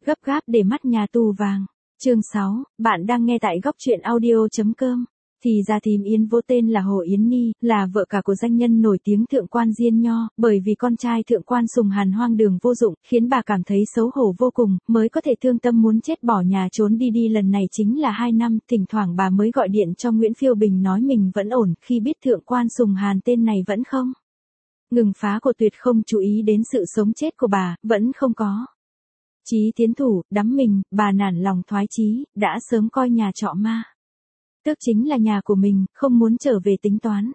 Gấp gáp để mắt nhà tù vàng. Chương 6, bạn đang nghe tại góc truyện audio.com. Thì ra thím Yến vô tên là Hồ Yến Ni, là vợ cả của danh nhân nổi tiếng thượng quan Diên Nho, bởi vì con trai thượng quan Sùng Hàn hoang đường vô dụng, khiến bà cảm thấy xấu hổ vô cùng, mới có thể thương tâm muốn chết bỏ nhà trốn đi lần này chính là 2 năm, thỉnh thoảng bà mới gọi điện cho Nguyễn Phiêu Bình nói mình vẫn ổn, khi biết thượng quan Sùng Hàn tên này vẫn không ngừng phá của tuyệt không chú ý đến sự sống chết của bà, vẫn không có chí tiến thủ, đắm mình, bà nản lòng thoái chí, đã sớm coi nhà trọ ma tước chính là nhà của mình, không muốn trở về tính toán.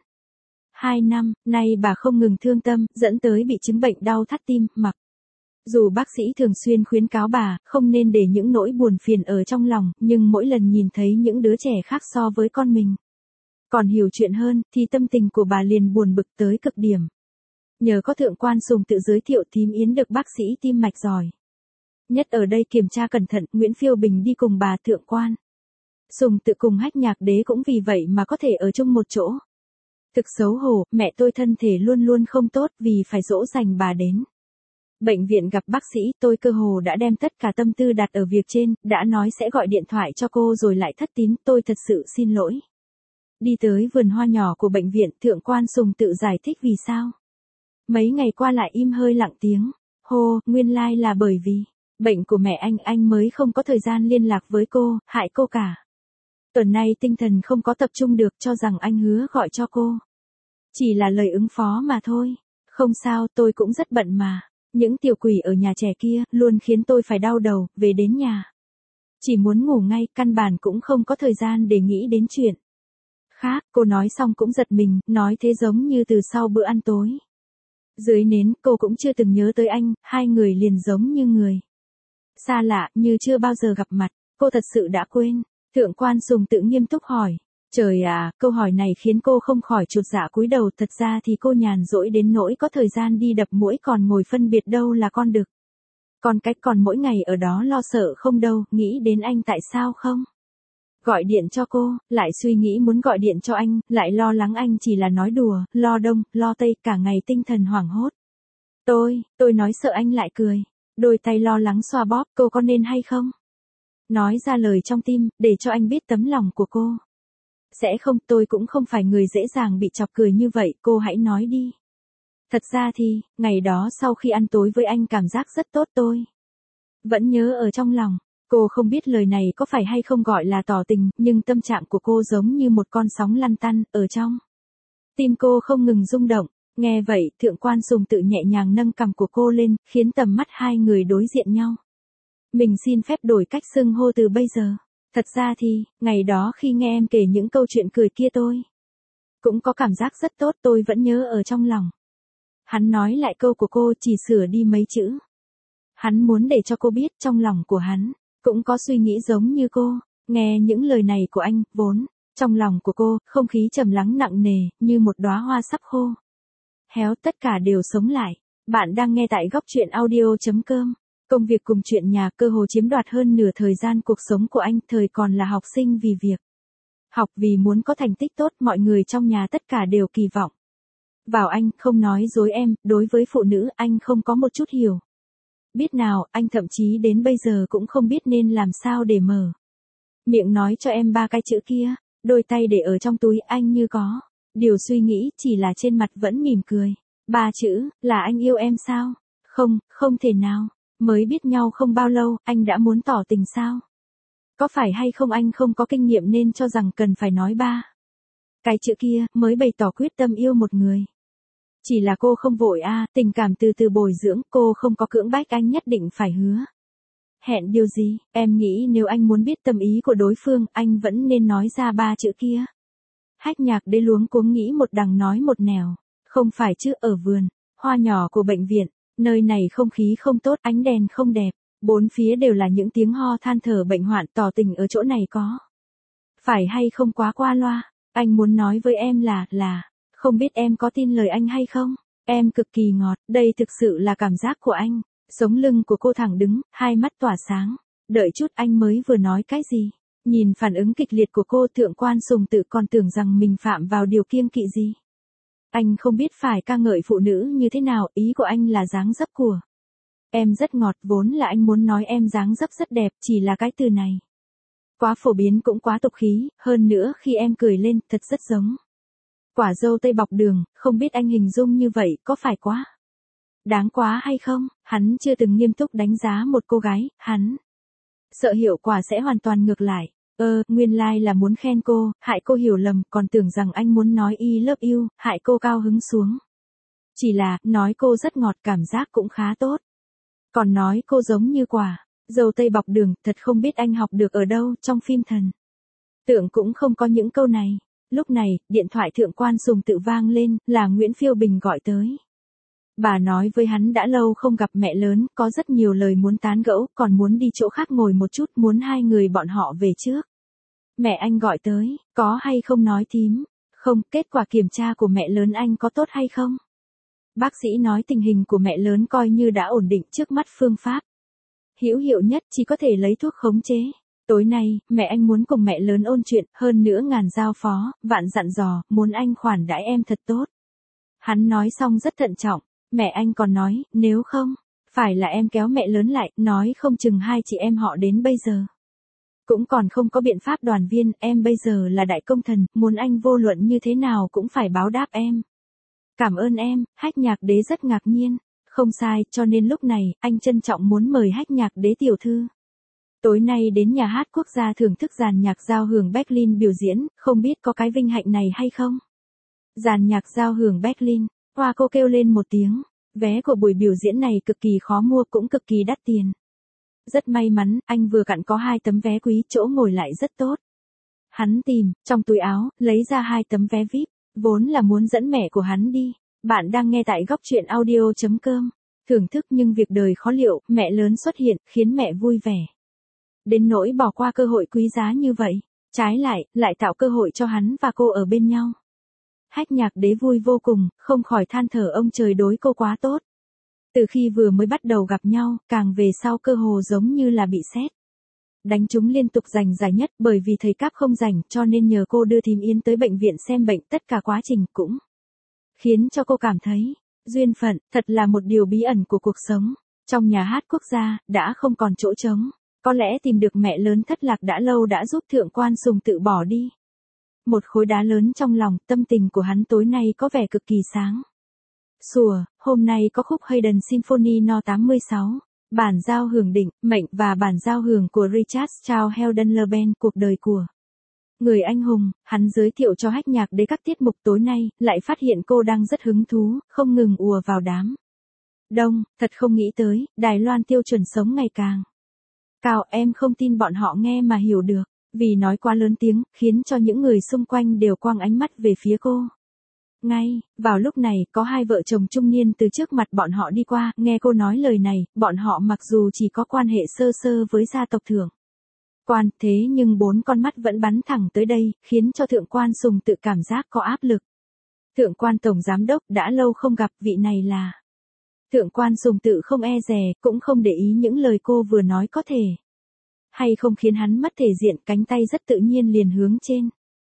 2 năm, nay bà không ngừng thương tâm, dẫn tới bị chứng bệnh đau thắt tim, mặc dù bác sĩ thường xuyên khuyến cáo bà, không nên để những nỗi buồn phiền ở trong lòng, nhưng mỗi lần nhìn thấy những đứa trẻ khác so với con mình còn hiểu chuyện hơn, thì tâm tình của bà liền buồn bực tới cực điểm. Nhờ có thượng quan Sùng tự giới thiệu thím Yến được bác sĩ tim mạch giỏi nhất ở đây kiểm tra cẩn thận, Nguyễn Phiêu Bình đi cùng bà thượng quan Sùng tự cùng Hách Nhạc Đế cũng vì vậy mà có thể ở chung một chỗ. Thực xấu hổ, mẹ tôi thân thể luôn luôn không tốt vì phải dỗ dành bà đến bệnh viện gặp bác sĩ, tôi cơ hồ đã đem tất cả tâm tư đặt ở việc trên, đã nói sẽ gọi điện thoại cho cô rồi lại thất tín, tôi thật sự xin lỗi. Đi tới vườn hoa nhỏ của bệnh viện, thượng quan Sùng tự giải thích vì sao mấy ngày qua lại im hơi lặng tiếng. Hô, nguyên lai là bởi vì bệnh của mẹ anh mới không có thời gian liên lạc với cô, hại cô cả. Tuần này tinh thần không có tập trung được, cho rằng anh hứa gọi cho cô chỉ là lời ứng phó mà thôi. Không sao, tôi cũng rất bận mà. Những tiểu quỷ ở nhà trẻ kia luôn khiến tôi phải đau đầu, về đến nhà chỉ muốn ngủ ngay, căn bản cũng không có thời gian để nghĩ đến chuyện khác. Cô nói xong cũng giật mình, nói thế giống như từ sau bữa ăn tối dưới nến, cô cũng chưa từng nhớ tới anh, hai người liền giống như người xa lạ, như chưa bao giờ gặp mặt. Cô thật sự đã quên. Thượng quan Sùng tự nghiêm túc hỏi. Trời à, câu hỏi này khiến cô không khỏi chột dạ cúi đầu, thật ra thì cô nhàn rỗi đến nỗi có thời gian đi đập muỗi còn ngồi phân biệt đâu là con đực con cách, còn mỗi ngày ở đó lo sợ không đâu, nghĩ đến anh tại sao không gọi điện cho cô, lại suy nghĩ muốn gọi điện cho anh, lại lo lắng anh chỉ là nói đùa, lo đông, lo tây, cả ngày tinh thần hoảng hốt. Tôi nói sợ anh lại cười. Đôi tay lo lắng xoa bóp, cô có nên hay không nói ra lời trong tim, để cho anh biết tấm lòng của cô. Sẽ không, tôi cũng không phải người dễ dàng bị chọc cười như vậy, cô hãy nói đi. Thật ra thì, ngày đó sau khi ăn tối với anh cảm giác rất tốt, tôi vẫn nhớ ở trong lòng. Cô không biết lời này có phải hay không gọi là tỏ tình, nhưng tâm trạng của cô giống như một con sóng lăn tăn, ở trong tim cô không ngừng rung động. Nghe vậy, thượng quan Sùng tự nhẹ nhàng nâng cằm của cô lên, khiến tầm mắt hai người đối diện nhau. Mình xin phép đổi cách xưng hô từ bây giờ. Thật ra thì, ngày đó khi nghe em kể những câu chuyện cười kia tôi cũng có cảm giác rất tốt, tôi vẫn nhớ ở trong lòng. Hắn nói lại câu của cô, chỉ sửa đi mấy chữ. Hắn muốn để cho cô biết trong lòng của hắn cũng có suy nghĩ giống như cô. Nghe những lời này của anh, vốn trong lòng của cô, không khí trầm lắng nặng nề, như một đóa hoa sắp khô héo, tất cả đều sống lại. Bạn đang nghe tại góc truyện audio.com. Công việc cùng chuyện nhà cơ hồ chiếm đoạt hơn nửa thời gian cuộc sống của anh, thời còn là học sinh vì việc học, vì muốn có thành tích tốt, mọi người trong nhà tất cả đều kỳ vọng vào anh, không nói dối em, đối với phụ nữ anh không có một chút hiểu biết nào, anh thậm chí đến bây giờ cũng không biết nên làm sao để mở miệng nói cho em 3 cái chữ kia. Đôi tay để ở trong túi, anh như có điều suy nghĩ, chỉ là trên mặt vẫn mỉm cười. 3 chữ, là anh yêu em sao? Không, không thể nào. Mới biết nhau không bao lâu, anh đã muốn tỏ tình sao? Có phải hay không anh không có kinh nghiệm nên cho rằng cần phải nói 3 cái chữ kia mới bày tỏ quyết tâm yêu một người? Chỉ là cô không vội tình cảm từ từ bồi dưỡng, cô không có cưỡng bách anh nhất định phải hứa hẹn điều gì. Em nghĩ nếu anh muốn biết tâm ý của đối phương, anh vẫn nên nói ra 3 chữ kia. Hách Nhạc Đế luống cuống nghĩ một đằng nói một nẻo. Không phải chứ, ở vườn hoa nhỏ của bệnh viện, nơi này không khí không tốt, ánh đèn không đẹp, bốn phía đều là những tiếng ho than thở bệnh hoạn, tỏ tình ở chỗ này có phải hay không quá qua loa? Anh muốn nói với em là, không biết em có tin lời anh hay không? Em cực kỳ ngọt, đây thực sự là cảm giác của anh. Sống lưng của cô thẳng đứng, hai mắt tỏa sáng. Đợi chút, anh mới vừa nói cái gì? Nhìn phản ứng kịch liệt của cô, thượng quan Sùng tự còn tưởng rằng mình phạm vào điều kiêng kỵ gì. Anh không biết phải ca ngợi phụ nữ như thế nào, ý của anh là dáng dấp của Em rất ngọt, vốn là anh muốn nói em dáng dấp rất đẹp, chỉ là cái từ này quá phổ biến cũng quá tục khí, hơn nữa khi em cười lên, thật rất giống quả dâu tây bọc đường, không biết anh hình dung như vậy có phải quá đáng quá hay không? Hắn chưa từng nghiêm túc đánh giá một cô gái, hắn sợ hiệu quả sẽ hoàn toàn ngược lại. Nguyên lai là muốn khen cô, hại cô hiểu lầm, còn tưởng rằng anh muốn nói I love you, hại cô cao hứng xuống. Chỉ là, nói cô rất ngọt, cảm giác cũng khá tốt. Còn nói cô giống như quả dâu tây bọc đường, thật không biết anh học được ở đâu, trong phim thần tượng cũng không có những câu này. Lúc này, điện thoại thượng quan Sùng Tự vang lên, là Nguyễn Phiêu Bình gọi tới. Bà nói với hắn đã lâu không gặp mẹ lớn, có rất nhiều lời muốn tán gẫu, còn muốn đi chỗ khác ngồi một chút, muốn hai người bọn họ về trước. Mẹ anh gọi tới, có hay không nói thím? Không, kết quả kiểm tra của mẹ lớn anh có tốt hay không? Bác sĩ nói tình hình của mẹ lớn coi như đã ổn định, trước mắt phương pháp hữu hiệu nhất chỉ có thể lấy thuốc khống chế. Tối nay, mẹ anh muốn cùng mẹ lớn ôn chuyện, hơn nữa ngàn giao phó, vạn dặn dò, muốn anh khoản đãi em thật tốt. Hắn nói xong rất thận trọng, mẹ anh còn nói, nếu không, phải là em kéo mẹ lớn lại, nói không chừng hai chị em họ đến bây giờ cũng còn không có biện pháp đoàn viên, em bây giờ là đại công thần, muốn anh vô luận như thế nào cũng phải báo đáp em. Cảm ơn em, Hách Nhạc Đế rất ngạc nhiên. Không sai, cho nên lúc này, anh trân trọng muốn mời Hách Nhạc Đế tiểu thư tối nay đến nhà hát quốc gia thưởng thức dàn nhạc giao hưởng Berlin biểu diễn, không biết có cái vinh hạnh này hay không? Dàn nhạc giao hưởng Berlin, hoa cô kêu lên một tiếng, vé của buổi biểu diễn này cực kỳ khó mua cũng cực kỳ đắt tiền. Rất may mắn, anh vừa cặn có 2 tấm vé quý, chỗ ngồi lại rất tốt. Hắn tìm, trong túi áo, lấy ra 2 tấm vé VIP, vốn là muốn dẫn mẹ của hắn đi. Bạn đang nghe tại góc truyện audio.com. Thưởng thức nhưng việc đời khó liệu, mẹ lớn xuất hiện, khiến mẹ vui vẻ. Đến nỗi bỏ qua cơ hội quý giá như vậy, trái lại tạo cơ hội cho hắn và cô ở bên nhau. Hách Nhạc Đế vui vô cùng, không khỏi than thở ông trời đối cô quá tốt. Từ khi vừa mới bắt đầu gặp nhau, càng về sau cơ hồ giống như là bị sét đánh trúng liên tục giành giải nhất, bởi vì thầy Cáp không rảnh cho nên nhờ cô đưa thím Yến tới bệnh viện xem bệnh, tất cả quá trình cũng khiến cho cô cảm thấy, duyên phận, thật là một điều bí ẩn của cuộc sống. Trong nhà hát quốc gia, đã không còn chỗ trống. Có lẽ tìm được mẹ lớn thất lạc đã lâu đã giúp thượng quan Sùng Tự bỏ đi một khối đá lớn trong lòng, tâm tình của hắn tối nay có vẻ cực kỳ sáng sủa. Hôm nay có khúc Haydn Symphony No 86, bản giao hưởng định, mệnh và bản giao hưởng của Richard Strauss Heldenleben, cuộc đời của người anh hùng. Hắn giới thiệu cho Hách Nhạc Đế các tiết mục tối nay, lại phát hiện cô đang rất hứng thú, không ngừng ùa vào đám đông, thật không nghĩ tới, Đài Loan tiêu chuẩn sống ngày càng cao, em không tin bọn họ nghe mà hiểu được, vì nói quá lớn tiếng, khiến cho những người xung quanh đều quăng ánh mắt về phía cô. Ngay, vào lúc này, có 2 vợ chồng trung niên từ trước mặt bọn họ đi qua, nghe cô nói lời này, bọn họ mặc dù chỉ có quan hệ sơ sơ với gia tộc thượng quan, thế nhưng 4 con mắt vẫn bắn thẳng tới đây, khiến cho thượng quan Sùng Tự cảm giác có áp lực. Thượng quan tổng giám đốc đã lâu không gặp, vị này là. Thượng quan Sùng Tự không e dè, cũng không để ý những lời cô vừa nói có thể hay không khiến hắn mất thể diện, cánh tay rất tự nhiên liền hướng trên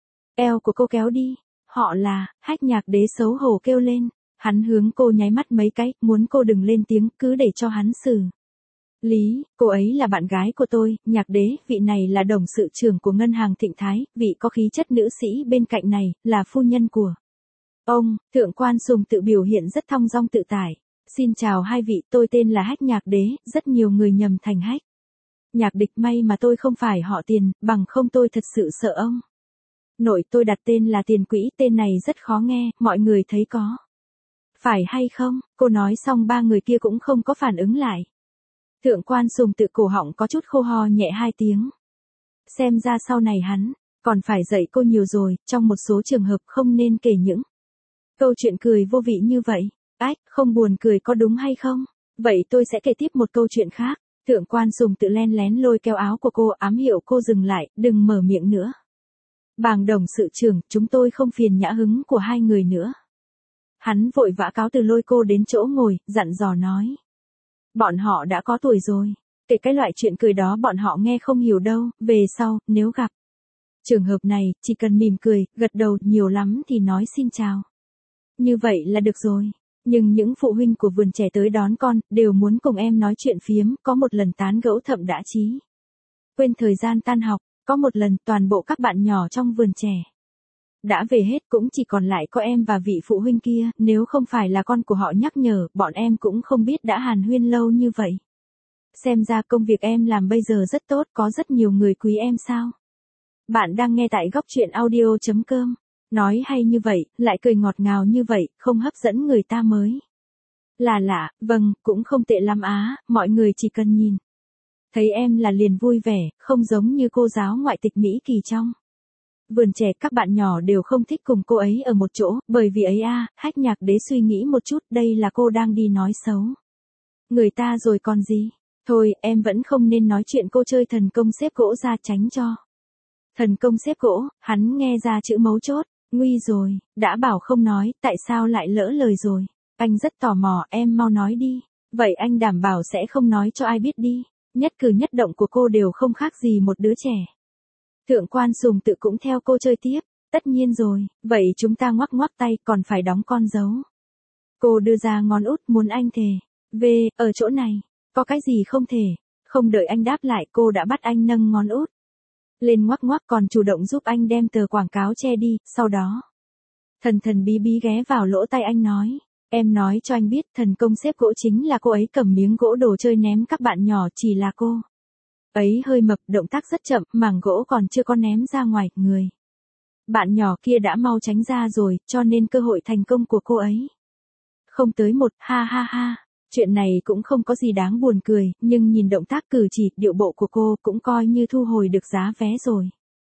eo của cô kéo đi. Họ là, Hách Nhạc Đế xấu hổ kêu lên, hắn hướng cô nháy mắt mấy cái, muốn cô đừng lên tiếng, cứ để cho hắn xử lý. Cô ấy là bạn gái của tôi, Nhạc Đế, vị này là đồng sự trưởng của ngân hàng Thịnh Thái, vị có khí chất nữ sĩ bên cạnh này, là phu nhân của ông. Thượng quan Sùng Tự biểu hiện rất thong dong tự tại. Xin chào hai vị, tôi tên là Hách Nhạc Đế, rất nhiều người nhầm thành Hách Nhạc Địch, may mà tôi không phải họ Tiền, bằng không tôi thật sự sợ ông nội tôi đặt tên là Tiền Quỹ, tên này rất khó nghe, mọi người thấy có phải hay không? Cô nói xong 3 người kia cũng không có phản ứng lại. Thượng quan Sùng Tự cổ họng có chút khô ho nhẹ 2 tiếng. Xem ra sau này hắn còn phải dạy cô nhiều rồi, trong một số trường hợp không nên kể những câu chuyện cười vô vị như vậy. Ách, không buồn cười có đúng hay không? Vậy tôi sẽ kể tiếp một câu chuyện khác. Thượng quan Sùng Tự len lén lôi kéo áo của cô, ám hiệu cô dừng lại, đừng mở miệng nữa. Bàng đồng sự trưởng, chúng tôi không phiền nhã hứng của 2 người nữa. Hắn vội vã cáo từ lôi cô đến chỗ ngồi, dặn dò nói. Bọn họ đã có tuổi rồi. Kể cái loại chuyện cười đó bọn họ nghe không hiểu đâu, về sau, nếu gặp trường hợp này, chỉ cần mỉm cười, gật đầu, nhiều lắm thì nói xin chào. Như vậy là được rồi. Nhưng những phụ huynh của vườn trẻ tới đón con, đều muốn cùng em nói chuyện phiếm, có một lần tán gẫu thậm đã chí. Quên thời gian tan học, có một lần toàn bộ các bạn nhỏ trong vườn trẻ đã về hết, cũng chỉ còn lại có em và vị phụ huynh kia, nếu không phải là con của họ nhắc nhở, bọn em cũng không biết đã hàn huyên lâu như vậy. Xem ra công việc em làm bây giờ rất tốt, có rất nhiều người quý em sao? Bạn đang nghe tại góc chuyện audio.com. Nói hay như vậy, lại cười ngọt ngào như vậy, không hấp dẫn người ta mới là lạ. Vâng, cũng không tệ lắm á, mọi người chỉ cần nhìn thấy em là liền vui vẻ, không giống như cô giáo ngoại tịch Mỹ Kỳ trong vườn trẻ. Các bạn nhỏ đều không thích cùng cô ấy ở một chỗ, bởi vì ấy Hách Nhạc Đế suy nghĩ một chút, đây là cô đang đi nói xấu người ta rồi còn gì. Thôi, em vẫn không nên nói chuyện cô chơi thần công xếp gỗ ra, tránh cho. Thần công xếp gỗ, hắn nghe ra chữ mấu chốt, nguy rồi, đã bảo không nói, tại sao lại lỡ lời rồi. Anh rất tò mò, em mau nói đi. Vậy anh đảm bảo sẽ không nói cho ai biết đi. Nhất cử nhất động của cô đều không khác gì một đứa trẻ. Thượng quan Sùng Tự cũng theo cô chơi tiếp. Tất nhiên rồi, vậy chúng ta ngoắc ngoắc tay, còn phải đóng con dấu. Cô đưa ra ngón út, muốn anh thề. Về, ở chỗ này, có cái gì không thể. Không đợi anh đáp lại, cô đã bắt anh nâng ngón út lên ngoắc ngoắc, còn chủ động giúp anh đem tờ quảng cáo che đi. Sau đó, thần thần bí bí ghé vào lỗ tai anh nói, em nói cho anh biết, thần công xếp gỗ chính là cô ấy cầm miếng gỗ đồ chơi ném các bạn nhỏ, chỉ là cô ấy hơi mập, động tác rất chậm, mảng gỗ còn chưa có ném ra ngoài, người bạn nhỏ kia đã mau tránh ra rồi, cho nên cơ hội thành công của cô ấy không tới một. Ha ha ha. Chuyện này cũng không có gì đáng buồn cười, nhưng nhìn động tác cử chỉ, điệu bộ của cô cũng coi như thu hồi được giá vé rồi.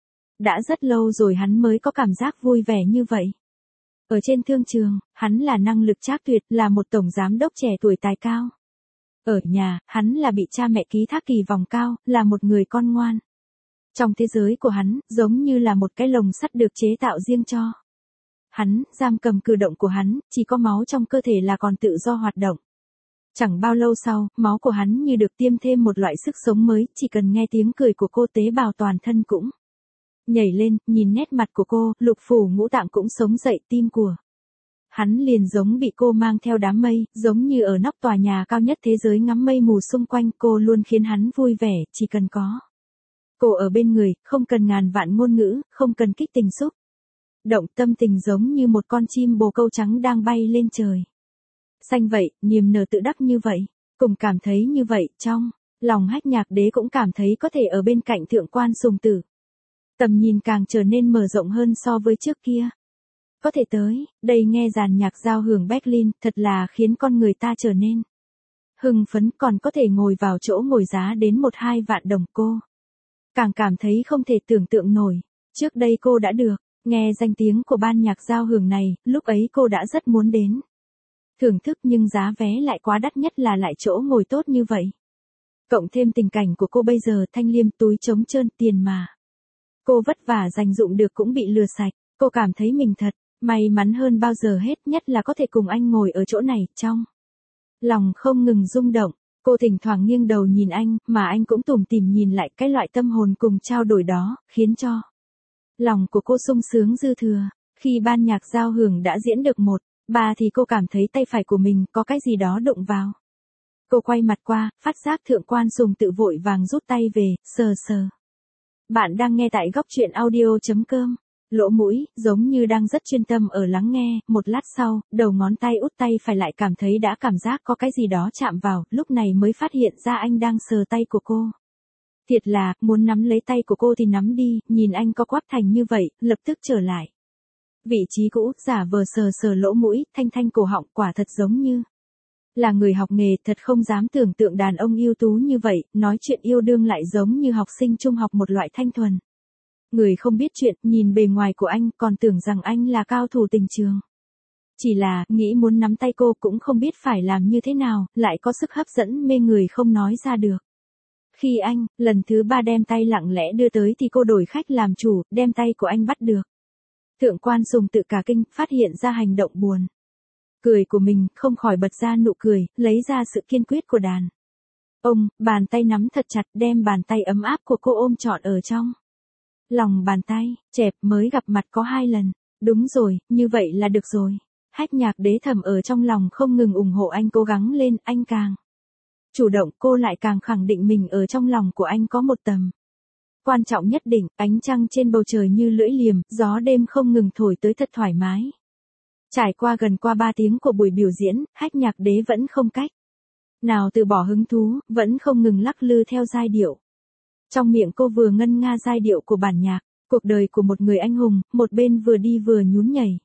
Đã rất lâu rồi hắn mới có cảm giác vui vẻ như vậy. Ở trên thương trường, hắn là năng lực trác tuyệt, là một tổng giám đốc trẻ tuổi tài cao. Ở nhà, hắn là bị cha mẹ ký thác kỳ vọng cao, là một người con ngoan. Trong thế giới của hắn, giống như là một cái lồng sắt được chế tạo riêng cho hắn, giam cầm cử động của hắn, chỉ có máu trong cơ thể là còn tự do hoạt động. Chẳng bao lâu sau, máu của hắn như được tiêm thêm một loại sức sống mới, chỉ cần nghe tiếng cười của cô, tế bào toàn thân cũng nhảy lên, nhìn nét mặt của cô, lục phủ ngũ tạng cũng sống dậy, tim của hắn liền giống bị cô mang theo đám mây, giống như ở nóc tòa nhà cao nhất thế giới ngắm mây mù xung quanh. Cô luôn khiến hắn vui vẻ, chỉ cần có cô ở bên người, không cần ngàn vạn ngôn ngữ, không cần kích tình xúc động, tâm tình giống như một con chim bồ câu trắng đang bay lên trời xanh vậy, niềm nở tự đắc như vậy. Cùng cảm thấy như vậy, trong lòng Hách Nhạc Đế cũng cảm thấy có thể ở bên cạnh Thượng quan Sùng Tử. Tầm nhìn càng trở nên mở rộng hơn so với trước kia. Có thể tới, đây nghe dàn nhạc giao hưởng Berlin, thật là khiến con người ta trở nên hưng phấn, còn có thể ngồi vào chỗ ngồi giá đến 1-2 vạn đồng. Cô càng cảm thấy không thể tưởng tượng nổi. Trước đây cô đã được nghe danh tiếng của ban nhạc giao hưởng này, lúc ấy cô đã rất muốn đến thưởng thức, nhưng giá vé lại quá đắt, nhất là lại chỗ ngồi tốt như vậy. Cộng thêm tình cảnh của cô bây giờ thanh liêm, túi trống trơn, tiền mà cô vất vả dành dụm được cũng bị lừa sạch. Cô cảm thấy mình thật may mắn hơn bao giờ hết, nhất là có thể cùng anh ngồi ở chỗ này. Trong lòng không ngừng rung động, cô thỉnh thoảng nghiêng đầu nhìn anh, mà anh cũng tủm tỉm nhìn lại. Cái loại tâm hồn cùng trao đổi đó, khiến cho lòng của cô sung sướng dư thừa. Khi ban nhạc giao hưởng đã diễn được 1-3 thì cô cảm thấy tay phải của mình có cái gì đó đụng vào. Cô quay mặt qua, phát giác Thượng quan Sùng Tự vội vàng rút tay về, sờ sờ. Bạn đang nghe tại góc chuyện audio.com. Lỗ mũi, giống như đang rất chuyên tâm ở lắng nghe. Một lát sau, đầu ngón tay út tay phải lại cảm thấy đã cảm giác có cái gì đó chạm vào, lúc này mới phát hiện ra anh đang sờ tay của cô. Thiệt là, muốn nắm lấy tay của cô thì nắm đi, nhìn anh co quắp thành như vậy, lập tức trở lại vị trí cũ, giả vờ sờ sờ lỗ mũi, thanh thanh cổ họng, quả thật giống như là người học nghề. Thật không dám tưởng tượng đàn ông ưu tú như vậy, nói chuyện yêu đương lại giống như học sinh trung học, một loại thanh thuần. Người không biết chuyện, nhìn bề ngoài của anh, còn tưởng rằng anh là cao thủ tình trường. Chỉ là, nghĩ muốn nắm tay cô cũng không biết phải làm như thế nào, lại có sức hấp dẫn mê người không nói ra được. Khi anh, lần thứ 3 đem tay lặng lẽ đưa tới thì cô đổi khách làm chủ, đem tay của anh bắt được. Thượng quan Sùng Tự cả kinh, phát hiện ra hành động buồn cười của mình, không khỏi bật ra nụ cười, lấy ra sự kiên quyết của đàn ông, bàn tay nắm thật chặt, đem bàn tay ấm áp của cô ôm trọn ở trong lòng bàn tay. Chẹp, mới gặp mặt có 2 lần. Đúng rồi, như vậy là được rồi. Hách Nhạc Đế thầm ở trong lòng không ngừng ủng hộ anh cố gắng lên, anh càng chủ động, cô lại càng khẳng định mình ở trong lòng của anh có một tầm quan trọng nhất định, ánh trăng trên bầu trời như lưỡi liềm, gió đêm không ngừng thổi tới thật thoải mái. Trải qua gần 3 tiếng của buổi biểu diễn, Hách Nhạc Đế vẫn không cách nào từ bỏ hứng thú, vẫn không ngừng lắc lư theo giai điệu. Trong miệng cô vừa ngân nga giai điệu của bản nhạc, cuộc đời của một người anh hùng, một bên vừa đi vừa nhún nhảy.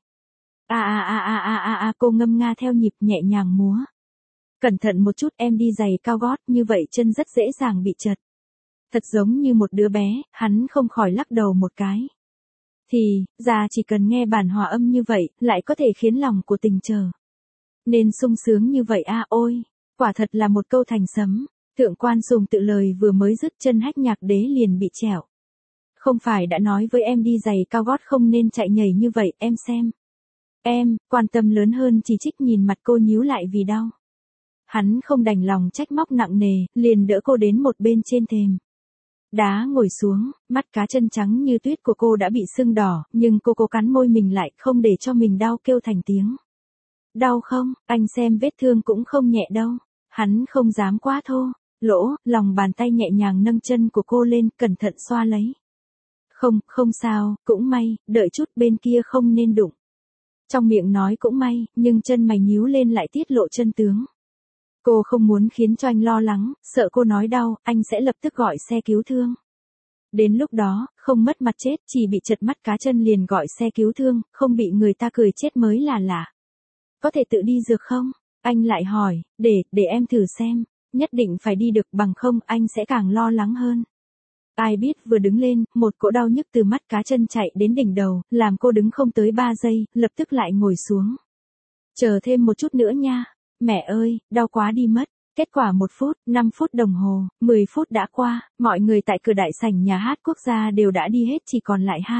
Cô ngâm nga theo nhịp nhẹ nhàng múa. Cẩn thận một chút, em đi giày cao gót, như vậy chân rất dễ dàng bị trật. Thật giống như một đứa bé, hắn không khỏi lắc đầu một cái. Thì, ra chỉ cần nghe bản hòa âm như vậy, lại có thể khiến lòng của tình trở nên sung sướng như vậy ôi, quả thật là một câu thành sấm. Thượng quan Sùng Tự lời vừa mới dứt, chân Hách Nhạc Đế liền bị trẹo. Không phải đã nói với em đi giày cao gót không nên chạy nhảy như vậy, em xem. Em, quan tâm lớn hơn chỉ trích, nhìn mặt cô nhíu lại vì đau. Hắn không đành lòng trách móc nặng nề, liền đỡ cô đến một bên trên thềm đá ngồi xuống, mắt cá chân trắng như tuyết của cô đã bị sưng đỏ, nhưng cô cố cắn môi mình lại, không để cho mình đau, kêu thành tiếng. Đau không, anh xem vết thương cũng không nhẹ đâu. Hắn không dám quá thô lỗ, lòng bàn tay nhẹ nhàng nâng chân của cô lên, cẩn thận xoa lấy. Không sao, cũng may, đợi chút, bên kia không nên đụng. Trong miệng nói cũng may, nhưng chân mày nhíu lên lại tiết lộ chân tướng. Cô không muốn khiến cho anh lo lắng, sợ cô nói đau, anh sẽ lập tức gọi xe cứu thương. Đến lúc đó, không mất mặt chết, chỉ bị trật mắt cá chân liền gọi xe cứu thương, không bị người ta cười chết mới là lạ. Có thể tự đi dược không? Anh lại hỏi, để em thử xem, nhất định phải đi được, bằng không anh sẽ càng lo lắng hơn. Ai biết vừa đứng lên, một cỗ đau nhức từ mắt cá chân chạy đến đỉnh đầu, làm cô đứng không tới 3 giây, lập tức lại ngồi xuống. Chờ thêm một chút nữa nha. Mẹ ơi, đau quá đi mất. Kết quả 1 phút, 5 phút đồng hồ, 10 phút đã qua, mọi người tại cửa đại sảnh nhà hát quốc gia đều đã đi hết, chỉ còn lại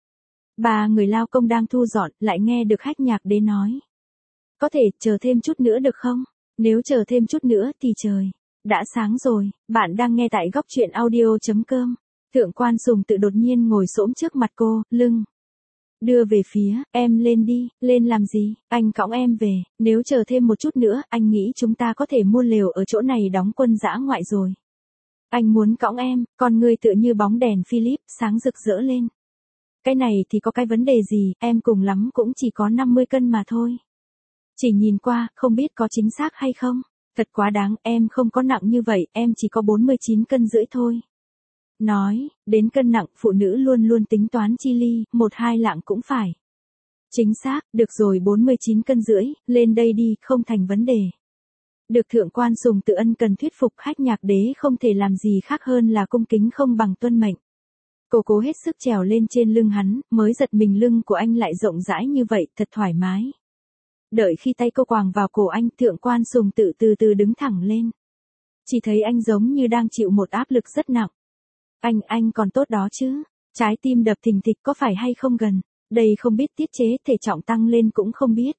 2-3 người lao công đang thu dọn, lại nghe được Hách Nhạc Đế nói. Có thể chờ thêm chút nữa được không? Nếu chờ thêm chút nữa thì trời đã sáng rồi. Bạn đang nghe tại góc truyện audio.com. Thượng quan Sùng Tự đột nhiên ngồi xổm trước mặt cô, lưng đưa về phía, em lên đi, lên làm gì, anh cõng em về, nếu chờ thêm một chút nữa, anh nghĩ chúng ta có thể mua lều ở chỗ này đóng quân dã ngoại rồi. Anh muốn cõng em, con người tựa như bóng đèn Philip, sáng rực rỡ lên. Cái này thì có cái vấn đề gì, em cùng lắm cũng chỉ có 50 cân mà thôi. Chỉ nhìn qua, không biết có chính xác hay không. Thật quá đáng, em không có nặng như vậy, em chỉ có 49 cân rưỡi thôi. Nói, đến cân nặng, phụ nữ luôn luôn tính toán chi ly, 1-2 lạng cũng phải. Chính xác, được rồi, 49 cân rưỡi, lên đây đi, không thành vấn đề. Được Thượng quan Sùng Tự ân cần thuyết phục, Hách Nhạc Đế không thể làm gì khác hơn là cung kính không bằng tuân mệnh. Cô cố hết sức trèo lên trên lưng hắn, mới giật mình lưng của anh lại rộng rãi như vậy, thật thoải mái. Đợi khi tay cô quàng vào cổ anh, Thượng quan Sùng Tự từ từ đứng thẳng lên. Chỉ thấy anh giống như đang chịu một áp lực rất nặng. Anh còn tốt đó chứ? Trái tim đập thình thịch có phải hay không gần? Đây không biết tiết chế, thể trọng tăng lên cũng không biết.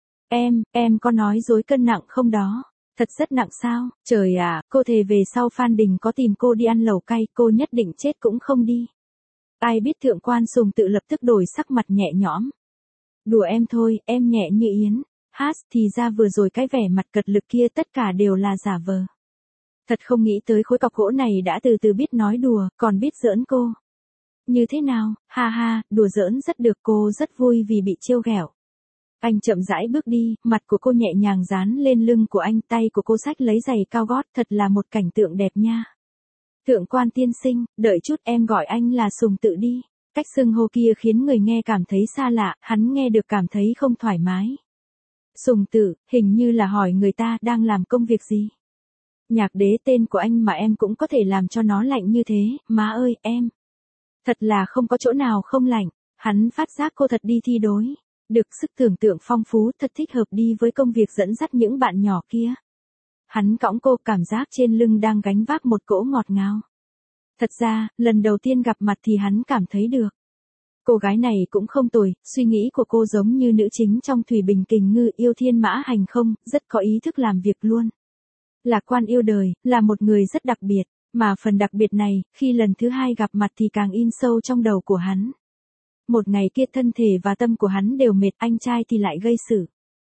Em có nói dối cân nặng không đó? Thật rất nặng sao? Trời ạ, cô thề về sau Phan Đình có tìm cô đi ăn lẩu cay, cô nhất định chết cũng không đi. Ai biết Thượng quan Sùng Tự lập tức đổi sắc mặt nhẹ nhõm. Đùa em thôi, em nhẹ như yến. Thì ra vừa rồi cái vẻ mặt cật lực kia tất cả đều là giả vờ. Thật không nghĩ tới khối cọc gỗ này đã từ từ biết nói đùa, còn biết giỡn cô. Như thế nào, ha ha, đùa giỡn rất được, cô rất vui vì bị trêu ghẹo. Anh chậm rãi bước đi, mặt của cô nhẹ nhàng dán lên lưng của anh, tay của cô xách lấy giày cao gót, thật là một cảnh tượng đẹp nha. Thượng quan tiên sinh, đợi chút, em gọi anh là Sùng Tự đi. Cách xưng hô kia khiến người nghe cảm thấy xa lạ, hắn nghe được cảm thấy không thoải mái. Sùng Tự, hình như là hỏi người ta đang làm công việc gì. Nhạc Đế, tên của anh mà em cũng có thể làm cho nó lạnh như thế, má ơi, em. Thật là không có chỗ nào không lạnh. Hắn phát giác cô thật đi thi đối. Được sức tưởng tượng phong phú, thật thích hợp đi với công việc dẫn dắt những bạn nhỏ kia. Hắn cõng cô, cảm giác trên lưng đang gánh vác một cỗ ngọt ngào. Thật ra, lần đầu tiên gặp mặt thì hắn cảm thấy được. Cô gái này cũng không tồi, suy nghĩ của cô giống như nữ chính trong Thủy Bình Kình Ngư, yêu thiên mã hành không, rất có ý thức làm việc luôn. Lạc quan yêu đời, là một người rất đặc biệt, mà phần đặc biệt này, khi lần thứ 2 gặp mặt thì càng in sâu trong đầu của hắn. Một ngày kia thân thể và tâm của hắn đều mệt, anh trai thì lại gây sự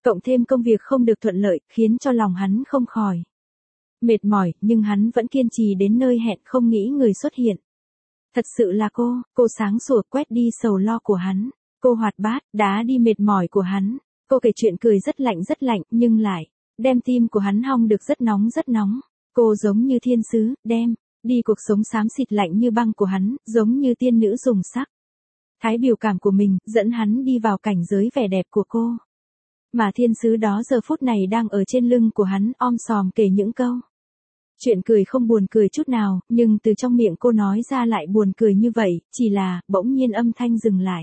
Cộng thêm công việc không được thuận lợi, khiến cho lòng hắn không khỏi mệt mỏi, nhưng hắn vẫn kiên trì đến nơi hẹn không nghĩ người xuất hiện. Thật sự là cô sáng sủa quét đi sầu lo của hắn. Cô hoạt bát, đá đi mệt mỏi của hắn. Cô kể chuyện cười rất lạnh, nhưng lại đem tim của hắn hong được rất nóng. Cô giống như thiên sứ, đem đi cuộc sống xám xịt lạnh như băng của hắn, giống như tiên nữ dùng sắc thái biểu cảm của mình, dẫn hắn đi vào cảnh giới vẻ đẹp của cô. Mà thiên sứ đó giờ phút này đang ở trên lưng của hắn, om sòm kể những câu chuyện cười không buồn cười chút nào, nhưng từ trong miệng cô nói ra lại buồn cười như vậy, chỉ là, bỗng nhiên âm thanh dừng lại.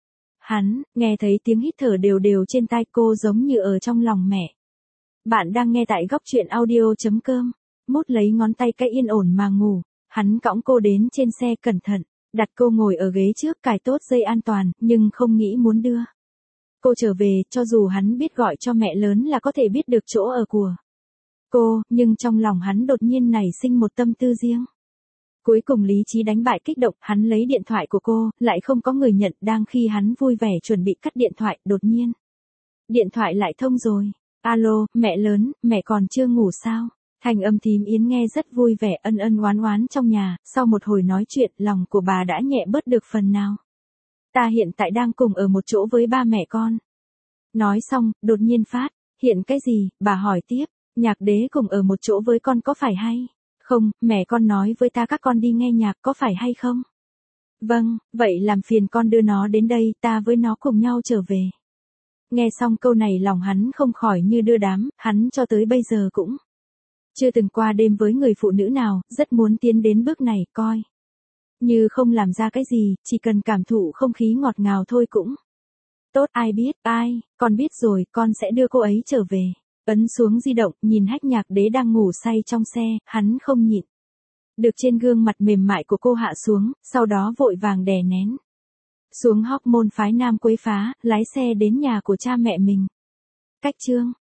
Hắn, nghe thấy tiếng hít thở đều trên tai cô giống như ở trong lòng mẹ. Bạn đang nghe tại góc truyện audio.com. Mút lấy ngón tay cái yên ổn mà ngủ, hắn cõng cô đến trên xe cẩn thận, đặt cô ngồi ở ghế trước cài tốt dây an toàn, nhưng không nghĩ muốn đưa cô trở về, cho dù hắn biết gọi cho mẹ lớn là có thể biết được chỗ ở của cô, nhưng trong lòng hắn đột nhiên nảy sinh một tâm tư riêng. Cuối cùng lý trí đánh bại kích động, hắn lấy điện thoại của cô, lại không có người nhận, đang khi hắn vui vẻ chuẩn bị cắt điện thoại, đột nhiên điện thoại lại thông rồi. Alo, mẹ lớn, mẹ còn chưa ngủ sao? Thanh âm thím Yến nghe rất vui vẻ, ân oán trong nhà, sau một hồi nói chuyện, lòng của bà đã nhẹ bớt được phần nào. Ta hiện tại đang cùng ở một chỗ với ba mẹ con. Nói xong, đột nhiên phát hiện cái gì, bà hỏi tiếp, Nhạc Đế cùng ở một chỗ với con có phải hay không? Mẹ con nói với ta các con đi nghe nhạc có phải hay không? Vâng, vậy làm phiền con đưa nó đến đây, ta với nó cùng nhau trở về. Nghe xong câu này lòng hắn không khỏi như đưa đám, hắn cho tới bây giờ cũng chưa từng qua đêm với người phụ nữ nào, rất muốn tiến đến bước này, coi như không làm ra cái gì, chỉ cần cảm thụ không khí ngọt ngào thôi cũng tốt. Ai, con biết rồi, con sẽ đưa cô ấy trở về. Ấn xuống di động, nhìn Hách Nhạc Đế đang ngủ say trong xe, hắn không nhịn được trên gương mặt mềm mại của cô hạ xuống, sau đó vội vàng đè nén xuống hormone phái nam quấy phá, lái xe đến nhà của cha mẹ mình. Cách chương